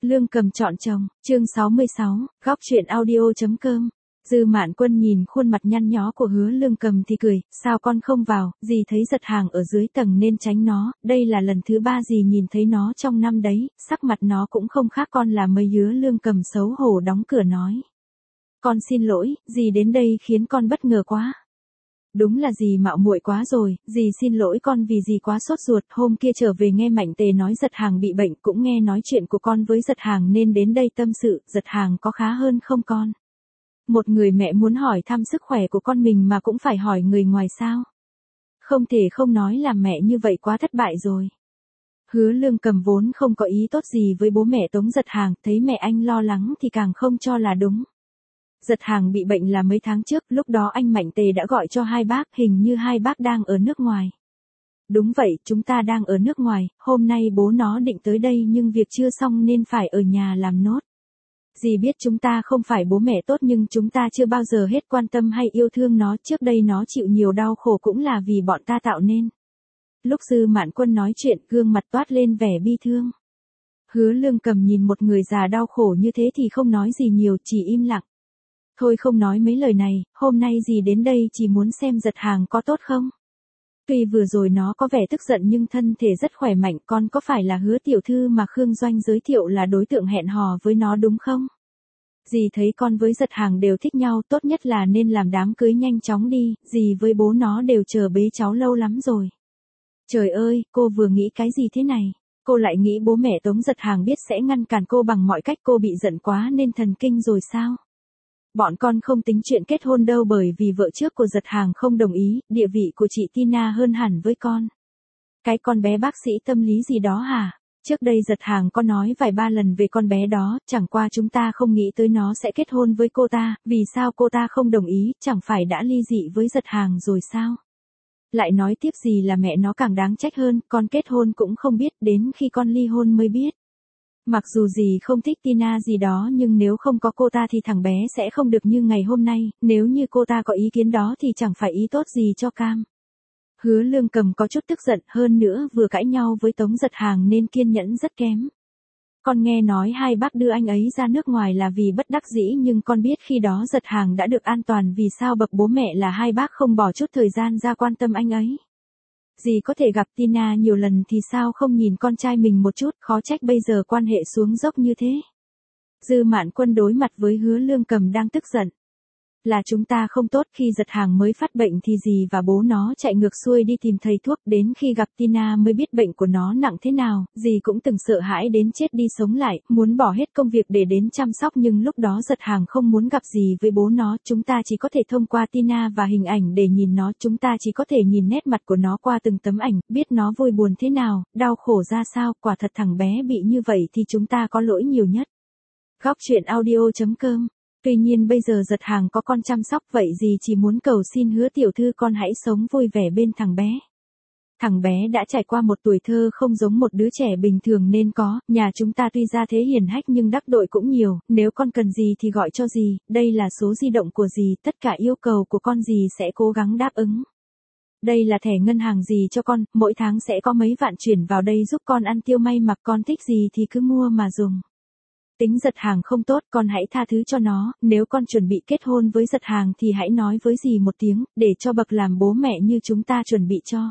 Lương Cầm chọn chồng, chương 66, góc truyện audio.com. Dư Mạn Quân nhìn khuôn mặt nhăn nhó của Hứa Lương Cầm thì cười, sao con không vào, dì thấy giật hàng ở dưới tầng nên tránh nó, đây là lần thứ 3 dì nhìn thấy nó trong năm đấy, sắc mặt nó cũng không khác con là mấy. Hứa Lương Cầm xấu hổ đóng cửa nói. Con xin lỗi, dì đến đây khiến con bất ngờ quá. Đúng là dì mạo muội quá rồi, dì xin lỗi con vì dì quá sốt ruột, hôm kia trở về nghe Mạnh Tề nói giật hàng bị bệnh, cũng nghe nói chuyện của con với giật hàng nên đến đây tâm sự, giật hàng có khá hơn không con? Một người mẹ muốn hỏi thăm sức khỏe của con mình mà cũng phải hỏi người ngoài sao? Không thể không nói là mẹ như vậy quá thất bại rồi. Hứa Lương Cầm vốn không có ý tốt gì với bố mẹ Tống Giật Hàng, thấy mẹ anh lo lắng thì càng không cho là đúng. Giật hàng bị bệnh là mấy tháng trước, lúc đó anh Mạnh Tề đã gọi cho hai bác, hình như hai bác đang ở nước ngoài. Đúng vậy, chúng ta đang ở nước ngoài, hôm nay bố nó định tới đây nhưng việc chưa xong nên phải ở nhà làm nốt. Dì biết chúng ta không phải bố mẹ tốt nhưng chúng ta chưa bao giờ hết quan tâm hay yêu thương nó, trước đây nó chịu nhiều đau khổ cũng là vì bọn ta tạo nên. Lúc Dư Mạn Quân nói chuyện, gương mặt toát lên vẻ bi thương. Hứa Lương Cầm nhìn một người già đau khổ như thế thì không nói gì nhiều, chỉ im lặng. Thôi không nói mấy lời này, hôm nay dì đến đây chỉ muốn xem giật hàng có tốt không? Tuy vừa rồi nó có vẻ tức giận nhưng thân thể rất khỏe mạnh, con có phải là Hứa tiểu thư mà Khương Doanh giới thiệu là đối tượng hẹn hò với nó đúng không? Dì thấy con với giật hàng đều thích nhau, tốt nhất là nên làm đám cưới nhanh chóng đi, dì với bố nó đều chờ bế cháu lâu lắm rồi. Trời ơi, cô vừa nghĩ cái gì thế này? Cô lại nghĩ bố mẹ Tống Giật Hàng biết sẽ ngăn cản cô bằng mọi cách, cô bị giận quá nên thần kinh rồi sao? Bọn con không tính chuyện kết hôn đâu, bởi vì vợ trước của giật hàng không đồng ý, địa vị của chị Tina hơn hẳn với con. Cái con bé bác sĩ tâm lý gì đó hả? Trước đây giật hàng có nói vài ba lần về con bé đó, chẳng qua chúng ta không nghĩ tới nó sẽ kết hôn với cô ta, vì sao cô ta không đồng ý, chẳng phải đã ly dị với giật hàng rồi sao? Lại nói tiếp gì là mẹ nó càng đáng trách hơn, con kết hôn cũng không biết, đến khi con ly hôn mới biết. Mặc dù dì không thích Tina gì đó nhưng nếu không có cô ta thì thằng bé sẽ không được như ngày hôm nay, nếu như cô ta có ý kiến đó thì chẳng phải ý tốt gì cho Cam. Hứa Lương Cầm có chút tức giận, hơn nữa vừa cãi nhau với Tống Giật Hàng nên kiên nhẫn rất kém. Con nghe nói hai bác đưa anh ấy ra nước ngoài là vì bất đắc dĩ nhưng con biết khi đó Giật Hàng đã được an toàn, vì sao bậc bố mẹ là hai bác không bỏ chút thời gian ra quan tâm anh ấy. Dì có thể gặp Tina nhiều lần thì sao không nhìn con trai mình một chút, khó trách bây giờ quan hệ xuống dốc như thế. Dư Mạn Quân đối mặt với Hứa Lương Cầm đang tức giận. Là chúng ta không tốt, khi giật hàng mới phát bệnh thì dì và bố nó chạy ngược xuôi đi tìm thầy thuốc, đến khi gặp Tina mới biết bệnh của nó nặng thế nào, dì cũng từng sợ hãi đến chết đi sống lại, muốn bỏ hết công việc để đến chăm sóc nhưng lúc đó giật hàng không muốn gặp dì với bố nó, chúng ta chỉ có thể thông qua Tina và hình ảnh để nhìn nó, chúng ta chỉ có thể nhìn nét mặt của nó qua từng tấm ảnh, biết nó vui buồn thế nào, đau khổ ra sao, quả thật thằng bé bị như vậy thì chúng ta có lỗi nhiều nhất. Góc truyện audio.com. Tuy nhiên bây giờ giật hàng có con chăm sóc, vậy dì chỉ muốn cầu xin Hứa tiểu thư con hãy sống vui vẻ bên thằng bé. Thằng bé đã trải qua một tuổi thơ không giống một đứa trẻ bình thường nên có, nhà chúng ta tuy ra thế hiền hách nhưng đắc tội cũng nhiều, nếu con cần gì thì gọi cho dì, đây là số di động của dì, tất cả yêu cầu của con dì sẽ cố gắng đáp ứng. Đây là thẻ ngân hàng dì cho con, mỗi tháng sẽ có mấy vạn chuyển vào đây giúp con ăn tiêu may mặc, con thích gì thì cứ mua mà dùng. Tính giật hàng không tốt, con hãy tha thứ cho nó, nếu con chuẩn bị kết hôn với giật hàng thì hãy nói với dì một tiếng, để cho bậc làm bố mẹ như chúng ta chuẩn bị cho.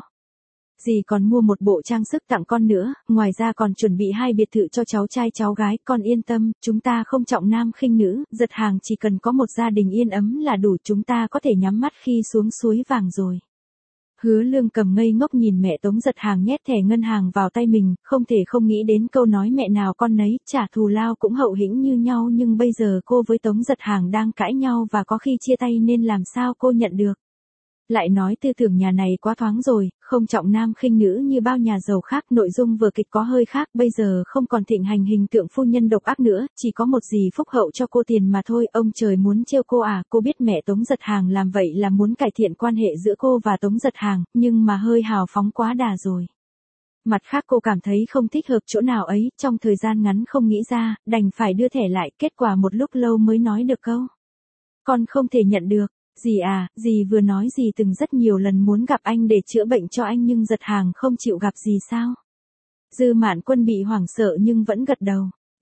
Dì còn mua một bộ trang sức tặng con nữa, ngoài ra còn chuẩn bị 2 biệt thự cho cháu trai cháu gái, con yên tâm, chúng ta không trọng nam khinh nữ, giật hàng chỉ cần có một gia đình yên ấm là đủ, chúng ta có thể nhắm mắt khi xuống suối vàng rồi. Hứa Lương Cầm ngây ngốc nhìn mẹ Tống Giật Hàng nhét thẻ ngân hàng vào tay mình, không thể không nghĩ đến câu nói mẹ nào con nấy, trả thù lao cũng hậu hĩnh như nhau, nhưng bây giờ cô với Tống Giật Hàng đang cãi nhau và có khi chia tay nên làm sao cô nhận được. Lại nói tư tưởng nhà này quá thoáng rồi, không trọng nam khinh nữ như bao nhà giàu khác, nội dung vở kịch có hơi khác, bây giờ không còn thịnh hành hình tượng phu nhân độc ác nữa, chỉ có một dì phúc hậu cho cô tiền mà thôi, ông trời muốn trêu cô à, cô biết mẹ Tống Giật Hàng làm vậy là muốn cải thiện quan hệ giữa cô và Tống Giật Hàng, nhưng mà hơi hào phóng quá đà rồi. Mặt khác cô cảm thấy không thích hợp chỗ nào ấy, trong thời gian ngắn không nghĩ ra, đành phải đưa thẻ lại, kết quả một lúc lâu mới nói được câu. Con không thể nhận được. Dì à, dì vừa nói dì từng rất nhiều lần muốn gặp anh để chữa bệnh cho anh nhưng giật hàng không chịu gặp dì sao? Dư Mạn Quân bị hoảng sợ nhưng vẫn gật đầu.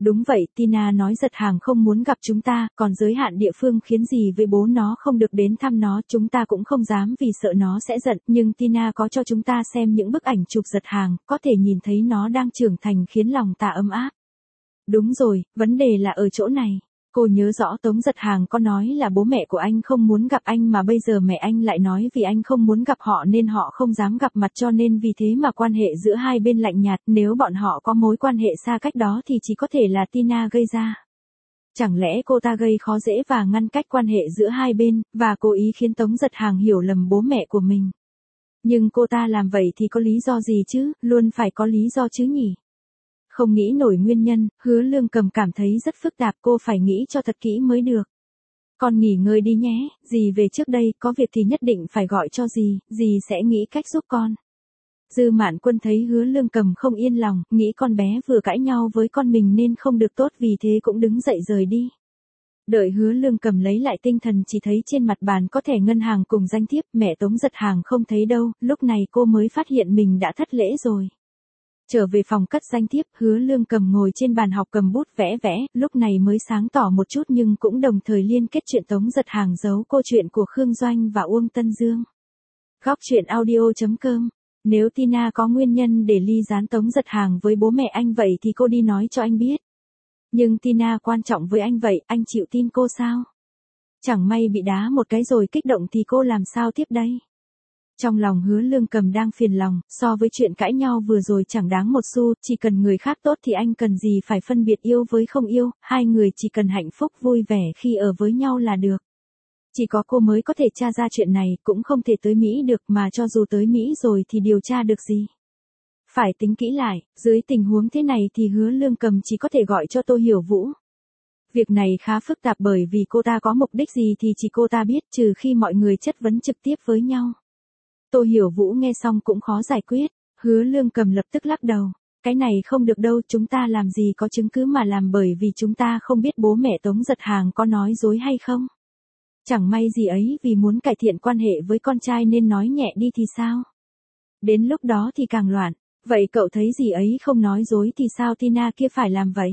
Đúng vậy, Tina nói giật hàng không muốn gặp chúng ta, còn giới hạn địa phương khiến gì với bố nó không được đến thăm nó, chúng ta cũng không dám vì sợ nó sẽ giận, nhưng Tina có cho chúng ta xem những bức ảnh chụp giật hàng, có thể nhìn thấy nó đang trưởng thành khiến lòng ta ấm áp. Đúng rồi, vấn đề là ở chỗ này. Cô nhớ rõ Tống Giật Hàng có nói là bố mẹ của anh không muốn gặp anh mà bây giờ mẹ anh lại nói vì anh không muốn gặp họ nên họ không dám gặp mặt cho nên vì thế mà quan hệ giữa hai bên lạnh nhạt, nếu bọn họ có mối quan hệ xa cách đó thì chỉ có thể là Tina gây ra. Chẳng lẽ cô ta gây khó dễ và ngăn cách quan hệ giữa hai bên, và cố ý khiến Tống Giật Hàng hiểu lầm bố mẹ của mình. Nhưng cô ta làm vậy thì có lý do gì chứ, luôn phải có lý do chứ nhỉ? Không nghĩ nổi nguyên nhân, Hứa Lương Cầm cảm thấy rất phức tạp, cô phải nghĩ cho thật kỹ mới được. Con nghỉ ngơi đi nhé, dì về trước đây, có việc thì nhất định phải gọi cho dì sẽ nghĩ cách giúp con. Dư Mạn Quân thấy Hứa Lương Cầm không yên lòng, nghĩ con bé vừa cãi nhau với con mình nên không được tốt vì thế cũng đứng dậy rời đi. Đợi Hứa Lương Cầm lấy lại tinh thần chỉ thấy trên mặt bàn có thẻ ngân hàng cùng danh thiếp, mẹ Tống Giật Hàng không thấy đâu, lúc này cô mới phát hiện mình đã thất lễ rồi. Trở về phòng cất danh thiếp, Hứa Lương Cầm ngồi trên bàn học cầm bút vẽ, lúc này mới sáng tỏ một chút nhưng cũng đồng thời liên kết chuyện Tống Giật Hàng giấu cô chuyện của Khương Doanh và Uông Tân Dương. Góc truyện audio.com. Nếu Tina có nguyên nhân để ly gián Tống Giật Hàng với bố mẹ anh vậy thì cô đi nói cho anh biết. Nhưng Tina quan trọng với anh vậy, anh chịu tin cô sao? Chẳng may bị đá một cái rồi kích động thì cô làm sao tiếp đây? Trong lòng Hứa Lương Cầm đang phiền lòng, so với chuyện cãi nhau vừa rồi chẳng đáng một xu, chỉ cần người khác tốt thì anh cần gì phải phân biệt yêu với không yêu, hai người chỉ cần hạnh phúc vui vẻ khi ở với nhau là được. Chỉ có cô mới có thể tra ra chuyện này, cũng không thể tới Mỹ được mà cho dù tới Mỹ rồi thì điều tra được gì. Phải tính kỹ lại, dưới tình huống thế này thì Hứa Lương Cầm chỉ có thể gọi cho Tô Hiểu Vũ. Việc này khá phức tạp bởi vì cô ta có mục đích gì thì chỉ cô ta biết trừ khi mọi người chất vấn trực tiếp với nhau. Tô Hiểu Vũ nghe xong cũng khó giải quyết, Hứa Lương Cầm lập tức lắc đầu. Cái này không được đâu, chúng ta làm gì có chứng cứ mà làm bởi vì chúng ta không biết bố mẹ Tống Giật Hàng có nói dối hay không. Chẳng may gì ấy vì muốn cải thiện quan hệ với con trai nên nói nhẹ đi thì sao? Đến lúc đó thì càng loạn, vậy cậu thấy gì ấy không nói dối thì sao Tina kia phải làm vậy?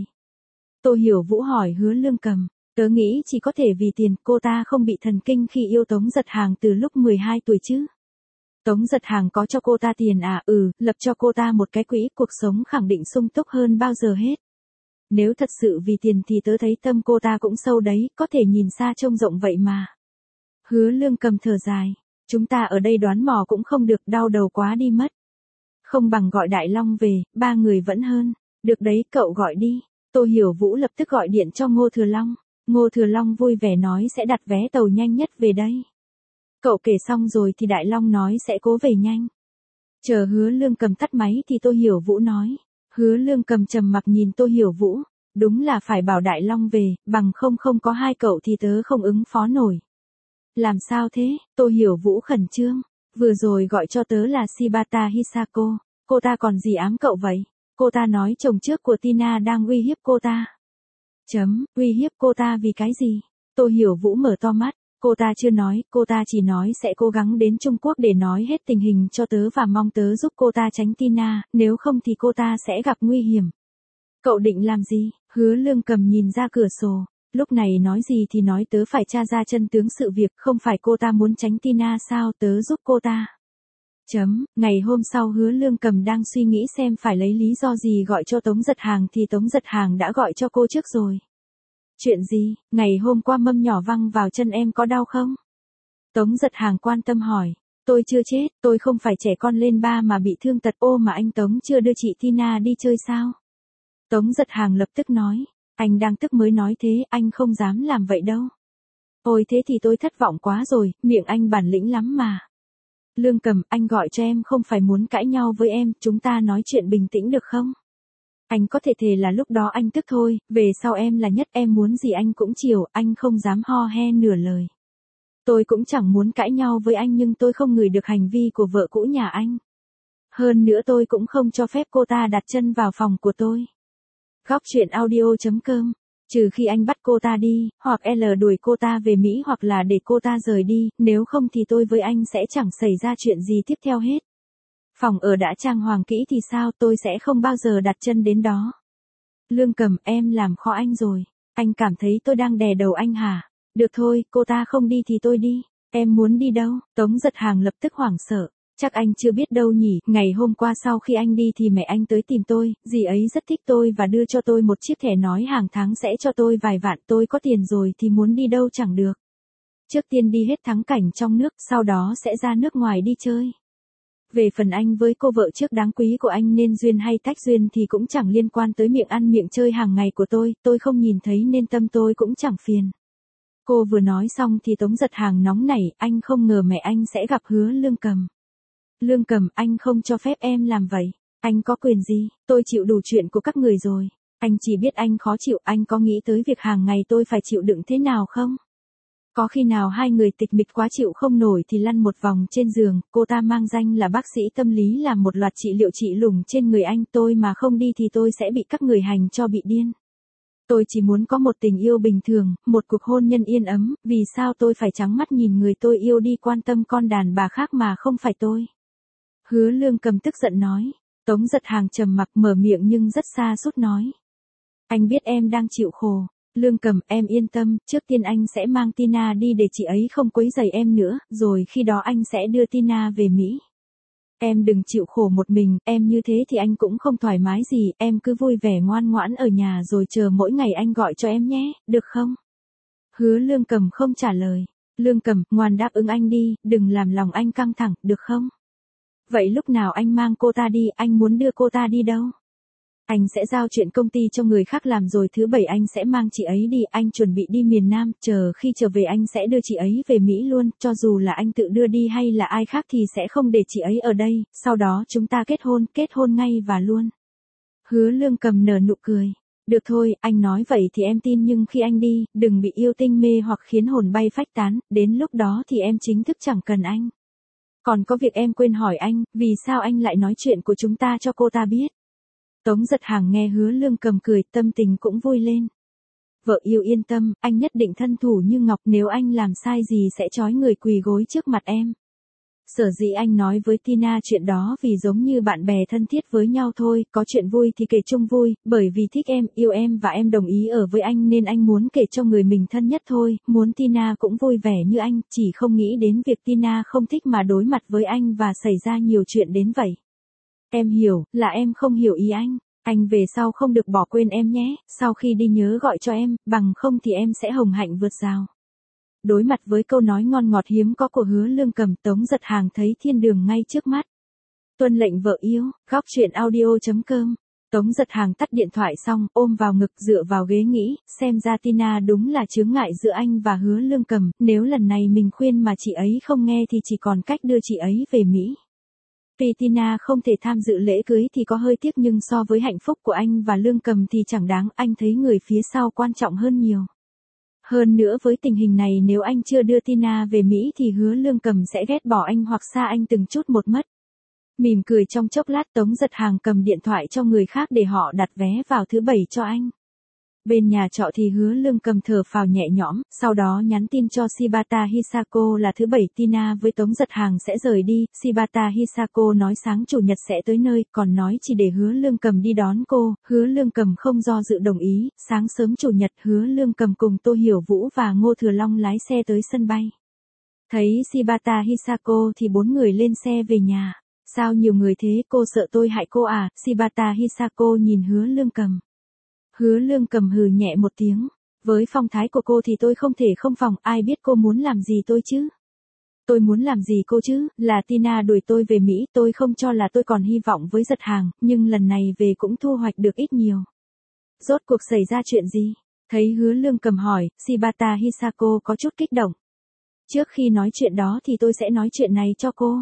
Tô Hiểu Vũ hỏi Hứa Lương Cầm, tớ nghĩ chỉ có thể vì tiền, cô ta không bị thần kinh khi yêu Tống Giật Hàng từ lúc 12 tuổi chứ. Tống Giật Hàng có cho cô ta tiền à? Lập cho cô ta một cái quỹ, cuộc sống khẳng định sung túc hơn bao giờ hết. Nếu thật sự vì tiền thì tớ thấy tâm cô ta cũng sâu đấy, có thể nhìn xa trông rộng vậy mà. Hứa Lương Cầm thở dài, chúng ta ở đây đoán mò cũng không được, đau đầu quá đi mất. Không bằng gọi Đại Long về, ba người vẫn hơn. Được đấy, cậu gọi đi. Tô Hiểu Vũ lập tức gọi điện cho Ngô Thừa Long. Ngô Thừa Long vui vẻ nói sẽ đặt vé tàu nhanh nhất về đây. Cậu kể xong rồi thì Đại Long nói sẽ cố về nhanh. Chờ Hứa Lương Cầm tắt máy thì Tô Hiểu Vũ nói. Hứa Lương Cầm trầm mặc nhìn Tô Hiểu Vũ. Đúng là phải bảo Đại Long về, bằng không có hai cậu thì tớ không ứng phó nổi. Làm sao thế? Tô Hiểu Vũ khẩn trương. Vừa rồi gọi cho tớ là Shibata Hisako. Cô ta còn gì ám cậu vậy? Cô ta nói chồng trước của Tina đang uy hiếp cô ta. Uy hiếp cô ta vì cái gì? Tô Hiểu Vũ mở to mắt. Cô ta chưa nói, cô ta chỉ nói sẽ cố gắng đến Trung Quốc để nói hết tình hình cho tớ và mong tớ giúp cô ta tránh Tina, nếu không thì cô ta sẽ gặp nguy hiểm. Cậu định làm gì? Hứa Lương Cầm nhìn ra cửa sổ. Lúc này nói gì thì nói, tớ phải tra ra chân tướng sự việc, không phải cô ta muốn tránh Tina sao, tớ giúp cô ta. Ngày hôm sau Hứa Lương Cầm đang suy nghĩ xem phải lấy lý do gì gọi cho Tống Giật Hàng thì Tống Giật Hàng đã gọi cho cô trước rồi. Chuyện gì? Ngày hôm qua mâm nhỏ văng vào chân em có đau không? Tống Giật Hàng quan tâm hỏi. Tôi chưa chết, tôi không phải trẻ con lên 3 mà bị thương tật. Ô mà anh Tống chưa đưa chị Tina đi chơi sao? Tống Giật Hàng lập tức nói. Anh đang tức mới nói thế, anh không dám làm vậy đâu. Ôi thế thì tôi thất vọng quá rồi, miệng anh bản lĩnh lắm mà. Lương Cầm, anh gọi cho em không phải muốn cãi nhau với em, chúng ta nói chuyện bình tĩnh được không? Anh có thể thề là lúc đó anh tức thôi, về sau em là nhất, em muốn gì anh cũng chiều, anh không dám ho he nửa lời. Tôi cũng chẳng muốn cãi nhau với anh nhưng tôi không ngửi được hành vi của vợ cũ nhà anh. Hơn nữa tôi cũng không cho phép cô ta đặt chân vào phòng của tôi. Góc truyện audio.com. Trừ khi anh bắt cô ta đi, hoặc đuổi cô ta về Mỹ hoặc là để cô ta rời đi, nếu không thì tôi với anh sẽ chẳng xảy ra chuyện gì tiếp theo hết. Phòng ở đã trang hoàng kỹ thì sao, tôi sẽ không bao giờ đặt chân đến đó. Lương Cầm, em làm khó anh rồi. Anh cảm thấy tôi đang đè đầu anh hả? Được thôi, cô ta không đi thì tôi đi. Em muốn đi đâu? Tống Giật Hàng lập tức hoảng sợ. Chắc anh chưa biết đâu nhỉ, ngày hôm qua sau khi anh đi thì mẹ anh tới tìm tôi, dì ấy rất thích tôi và đưa cho tôi một chiếc thẻ nói hàng tháng sẽ cho tôi vài vạn, tôi có tiền rồi thì muốn đi đâu chẳng được. Trước tiên đi hết thắng cảnh trong nước, sau đó sẽ ra nước ngoài đi chơi. Về phần anh với cô vợ trước đáng quý của anh nên duyên hay tách duyên thì cũng chẳng liên quan tới miệng ăn miệng chơi hàng ngày của tôi không nhìn thấy nên tâm tôi cũng chẳng phiền. Cô vừa nói xong thì Tống Giật Hàng nóng nảy, anh không ngờ mẹ anh sẽ gặp Hứa Lương Cầm. Lương Cầm, anh không cho phép em làm vậy. Anh có quyền gì, tôi chịu đủ chuyện của các người rồi. Anh chỉ biết anh khó chịu, anh có nghĩ tới việc hàng ngày tôi phải chịu đựng thế nào không? Có khi nào hai người tịch mịch quá chịu không nổi thì lăn một vòng trên giường, cô ta mang danh là bác sĩ tâm lý làm một loạt trị liệu trị lủng trên người anh, tôi mà không đi thì tôi sẽ bị các người hành cho bị điên. Tôi chỉ muốn có một tình yêu bình thường, một cuộc hôn nhân yên ấm, vì sao tôi phải trắng mắt nhìn người tôi yêu đi quan tâm con đàn bà khác mà không phải tôi? Hứa Lương Cầm tức giận nói. Tống Giật Hàng trầm mặc mở miệng nhưng rất xa sút nói. Anh biết em đang chịu khổ. Lương Cầm, em yên tâm, trước tiên anh sẽ mang Tina đi để chị ấy không quấy rầy em nữa, rồi khi đó anh sẽ đưa Tina về Mỹ. Em đừng chịu khổ một mình, em như thế thì anh cũng không thoải mái gì, em cứ vui vẻ ngoan ngoãn ở nhà rồi chờ mỗi ngày anh gọi cho em nhé, được không? Hứa Lương Cầm không trả lời. Lương Cầm, ngoan đáp ứng anh đi, đừng làm lòng anh căng thẳng, được không? Vậy lúc nào anh mang cô ta đi, anh muốn đưa cô ta đi đâu? Anh sẽ giao chuyện công ty cho người khác làm rồi thứ bảy anh sẽ mang chị ấy đi, anh chuẩn bị đi miền Nam, chờ khi trở về anh sẽ đưa chị ấy về Mỹ luôn, cho dù là anh tự đưa đi hay là ai khác thì sẽ không để chị ấy ở đây, sau đó chúng ta kết hôn ngay và luôn. Hứa Lương Cầm nở nụ cười. Được thôi, anh nói vậy thì em tin nhưng khi anh đi, đừng bị yêu tinh mê hoặc khiến hồn bay phách tán, đến lúc đó thì em chính thức chẳng cần anh. Còn có việc em quên hỏi anh, vì sao anh lại nói chuyện của chúng ta cho cô ta biết? Tống Giật Hàng nghe Hứa Lương Cầm cười, tâm tình cũng vui lên. Vợ yêu yên tâm, anh nhất định thân thủ như ngọc, nếu anh làm sai gì sẽ trói người quỳ gối trước mặt em. Sở dĩ anh nói với Tina chuyện đó vì giống như bạn bè thân thiết với nhau thôi, có chuyện vui thì kể chung vui, bởi vì thích em, yêu em và em đồng ý ở với anh nên anh muốn kể cho người mình thân nhất thôi, muốn Tina cũng vui vẻ như anh, chỉ không nghĩ đến việc Tina không thích mà đối mặt với anh và xảy ra nhiều chuyện đến vậy. Em hiểu, là em không hiểu ý anh về sau không được bỏ quên em nhé, sau khi đi nhớ gọi cho em, bằng không thì em sẽ hồng hạnh vượt rào. Đối mặt với câu nói ngon ngọt hiếm có của Hứa Lương Cầm, Tống Giật Hàng thấy thiên đường ngay trước mắt. Tuân lệnh vợ yêu, góc truyện audio.com. Tống Giật Hàng tắt điện thoại xong, ôm vào ngực dựa vào ghế nghĩ, xem ra Tina đúng là chướng ngại giữa anh và Hứa Lương Cầm, nếu lần này mình khuyên mà chị ấy không nghe thì chỉ còn cách đưa chị ấy về Mỹ. Tuy Tina không thể tham dự lễ cưới thì có hơi tiếc nhưng so với hạnh phúc của anh và Lương Cầm thì chẳng đáng, anh thấy người phía sau quan trọng hơn nhiều. Hơn nữa với tình hình này nếu anh chưa đưa Tina về Mỹ thì Hứa Lương Cầm sẽ ghét bỏ anh hoặc xa anh từng chút một mất. Mỉm cười trong chốc lát Tống Giật Hàng cầm điện thoại cho người khác để họ đặt vé vào thứ bảy cho anh. Bên nhà trọ thì Hứa Lương Cầm thở phào nhẹ nhõm, sau đó nhắn tin cho Shibata Hisako là thứ bảy Tina với Tống Giật Hàng sẽ rời đi, Shibata Hisako nói sáng chủ nhật sẽ tới nơi, còn nói chỉ để Hứa Lương Cầm đi đón cô, Hứa Lương Cầm không do dự đồng ý, sáng sớm chủ nhật Hứa Lương Cầm cùng Tô Hiểu Vũ và Ngô Thừa Long lái xe tới sân bay. Thấy Shibata Hisako thì bốn người lên xe về nhà. Sao nhiều người thế, cô sợ tôi hại cô à? Shibata Hisako nhìn Hứa Lương Cầm. Hứa Lương Cầm hừ nhẹ một tiếng. Với phong thái của cô thì tôi không thể không phòng, ai biết cô muốn làm gì tôi chứ? Tôi muốn làm gì cô chứ? Là Tina đuổi tôi về Mỹ, tôi không cho là tôi còn hy vọng với Giật Hàng, nhưng lần này về cũng thu hoạch được ít nhiều. Rốt cuộc xảy ra chuyện gì? Thấy Hứa Lương Cầm hỏi, Shibata Hisako có chút kích động. Trước khi nói chuyện đó thì tôi sẽ nói chuyện này cho cô.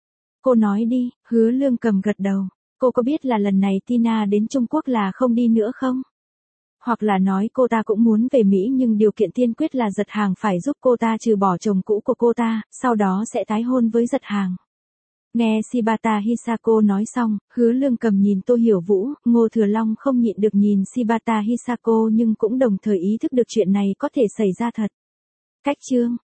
Cô nói đi, Hứa Lương Cầm gật đầu. Cô có biết là lần này Tina đến Trung Quốc là không đi nữa không? Hoặc là nói cô ta cũng muốn về Mỹ nhưng điều kiện tiên quyết là Giật Hàng phải giúp cô ta trừ bỏ chồng cũ của cô ta, sau đó sẽ tái hôn với Giật Hàng. Nghe Shibata Hisako nói xong, Hứa Lương Cầm nhìn Tô Hiểu Vũ, Ngô Thừa Long không nhịn được nhìn Shibata Hisako nhưng cũng đồng thời ý thức được chuyện này có thể xảy ra thật. Cách chương